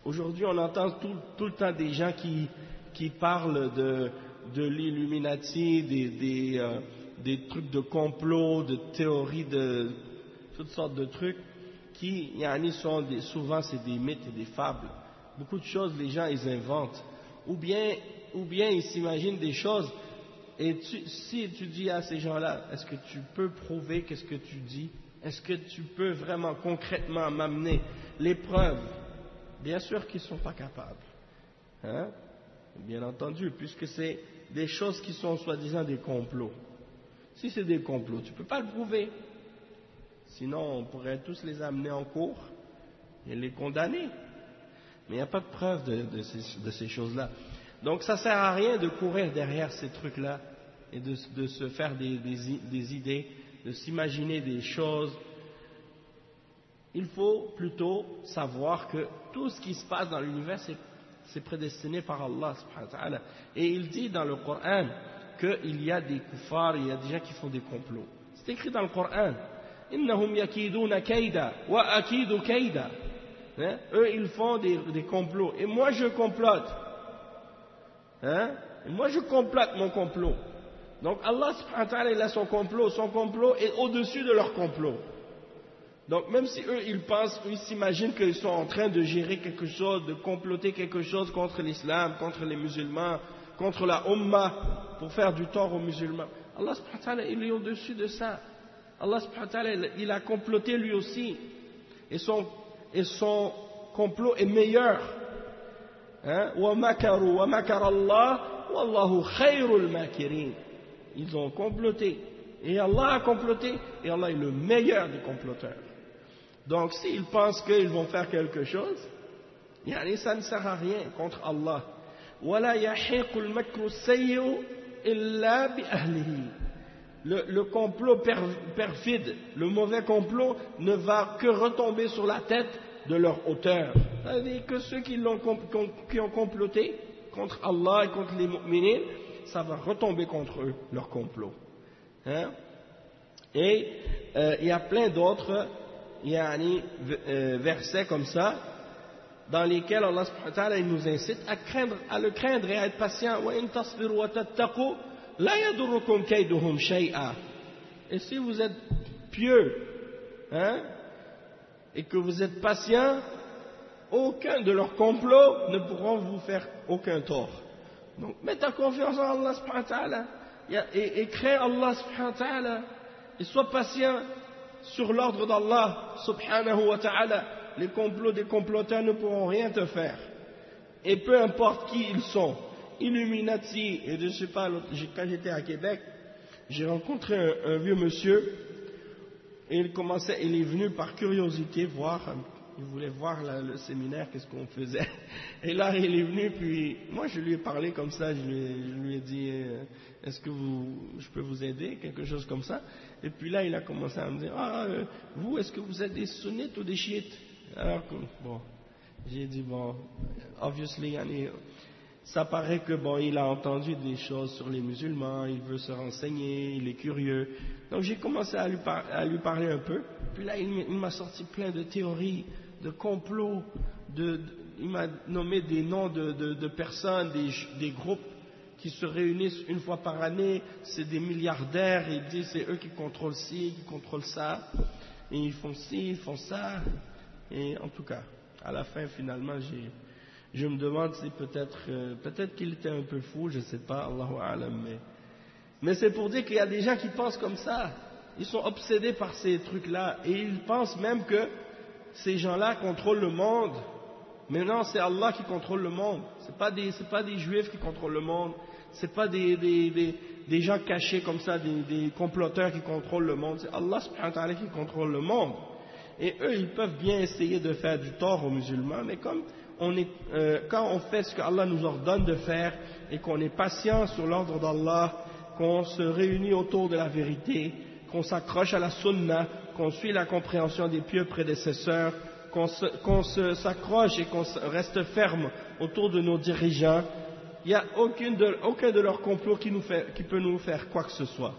Aujourd'hui, on entend tout le temps des gens qui parlent de l'Illuminati, des trucs de complot, de théories, de toutes sortes de trucs qui, souvent c'est des mythes et des fables. Beaucoup de choses, les gens, ils inventent. Ou bien ils s'imaginent des choses. Et si tu dis à ces gens-là, est-ce que tu peux prouver qu'est-ce que tu dis? Est-ce que tu peux vraiment concrètement m'amener les preuves? Bien sûr qu'ils ne sont pas capables. Hein? Bien entendu, puisque c'est des choses qui sont soi-disant des complots. Si c'est des complots, tu ne peux pas le prouver. Sinon, on pourrait tous les amener en cours et les condamner. Mais il n'y a pas de preuve de ces choses-là. Donc ça ne sert à rien de courir derrière ces trucs-là et de se faire des idées, de s'imaginer des choses. Il faut plutôt savoir que tout ce qui se passe dans l'univers, c'est prédestiné par Allah subhanahu wa ta'ala. Et il dit dans le Coran qu'il y a des kuffars, il y a des gens qui font des complots. C'est écrit dans le Coran. Innahum yakiduna kaida wa akidu kaida. Eux, ils font des complots. Et moi, je complote. Et moi, je complote mon complot. Donc, Allah subhanahu wa ta'ala, il a son complot est au-dessus de leur complot. Donc, même si eux, ils s'imaginent qu'ils sont en train de gérer quelque chose, de comploter quelque chose contre l'islam, contre les musulmans, contre la Ummah, pour faire du tort aux musulmans, Allah subhanahu wa ta'ala, il est au-dessus de ça. Allah subhanahu wa ta'ala, il a comploté lui aussi. Et son complot est meilleur. Wa makaru wa makar Allah wallahu khayrul makirin. Ils ont comploté et Allah a comploté et Allah est le meilleur des comploteurs. Donc s'ils pensent qu'ils vont faire quelque chose, ça ne sert à rien contre Allah. Wala yahiqul makru sayyi'u illa bi ahlihi. Le complot perfide, le mauvais complot ne va que retomber sur la tête de leur auteur. C'est-à-dire que ceux qui ont comploté contre Allah et contre les mu'minines, ça va retomber contre eux, leur complot. Et il y a plein d'autres versets comme ça, dans lesquels Allah subhanahu wa ta'ala, il nous incite à le craindre et à être patient. Wa in tasbiru wa tattaqu la yadurrukum kayduhum shay'a. Et si vous êtes pieux, et que vous êtes patient, aucun de leurs complots ne pourront vous faire aucun tort. Donc, mets ta confiance en Allah subhanahu wa ta'ala et crains Allah subhanahu wa ta'ala et sois patient sur l'ordre d'Allah subhanahu wa ta'ala. Les complots des comploteurs ne pourront rien te faire. Et peu importe qui ils sont, Illuminati, et je ne sais pas, quand j'étais à Québec, j'ai rencontré un vieux monsieur, et il est venu par curiosité voir, il voulait voir le séminaire, qu'est-ce qu'on faisait. Et là, il est venu, puis moi je lui ai parlé comme ça, je lui ai dit, est-ce que je peux vous aider, quelque chose comme ça. Et puis là, il a commencé à me dire, vous, est-ce que vous êtes des sunnites ou des chiites? Alors, bon, j'ai dit, bon, obviously, ça paraît que, bon, il a entendu des choses sur les musulmans, il veut se renseigner, il est curieux. Donc j'ai commencé à lui parler un peu. Puis là, il m'a sorti plein de théories, de complots, il m'a nommé des noms de personnes, des groupes qui se réunissent une fois par année, c'est des milliardaires, et il dit c'est eux qui contrôlent ci, qui contrôlent ça, et ils font ci, ils font ça. Et en tout cas, à la fin, finalement, je me demande si peut-être qu'il était un peu fou, je ne sais pas, Allahu A'lam, mais c'est pour dire qu'il y a des gens qui pensent comme ça, ils sont obsédés par ces trucs-là, et ils pensent même que ces gens-là contrôlent le monde. Mais non, c'est Allah qui contrôle le monde, c'est pas des juifs qui contrôlent le monde, c'est pas des gens cachés comme ça, des comploteurs qui contrôlent le monde, c'est Allah subhanahu wa ta'ala qui contrôle le monde. Et eux, ils peuvent bien essayer de faire du tort aux musulmans, mais comme quand on fait ce que Allah nous ordonne de faire et qu'on est patient sur l'ordre d'Allah, qu'on se réunit autour de la vérité, qu'on s'accroche à la sunna, qu'on suit la compréhension des pieux prédécesseurs, qu'on s'accroche et qu'on reste ferme autour de nos dirigeants, il n'y a aucun de leurs complots qui peut nous faire quoi que ce soit.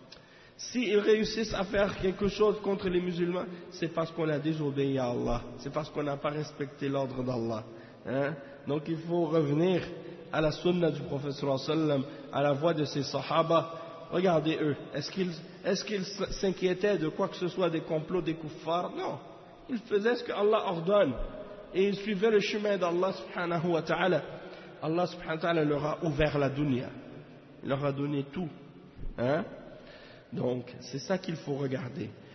S'ils réussissent à faire quelque chose contre les musulmans, c'est parce qu'on a désobéi à Allah, c'est parce qu'on n'a pas respecté l'ordre d'Allah. Hein? Donc il faut revenir à la sunna du prophète sallallahu alayhi wa sallam, à la voix de ses sahaba. Regardez eux, est-ce qu'ils s'inquiétaient de quoi que ce soit, des complots des kuffars? Non, ils faisaient ce que Allah ordonne et ils suivaient le chemin d'Allah subhanahu wa ta'ala. Allah subhanahu wa ta'ala leur a ouvert la dunya, il leur a donné tout, hein? Donc c'est ça qu'il faut regarder.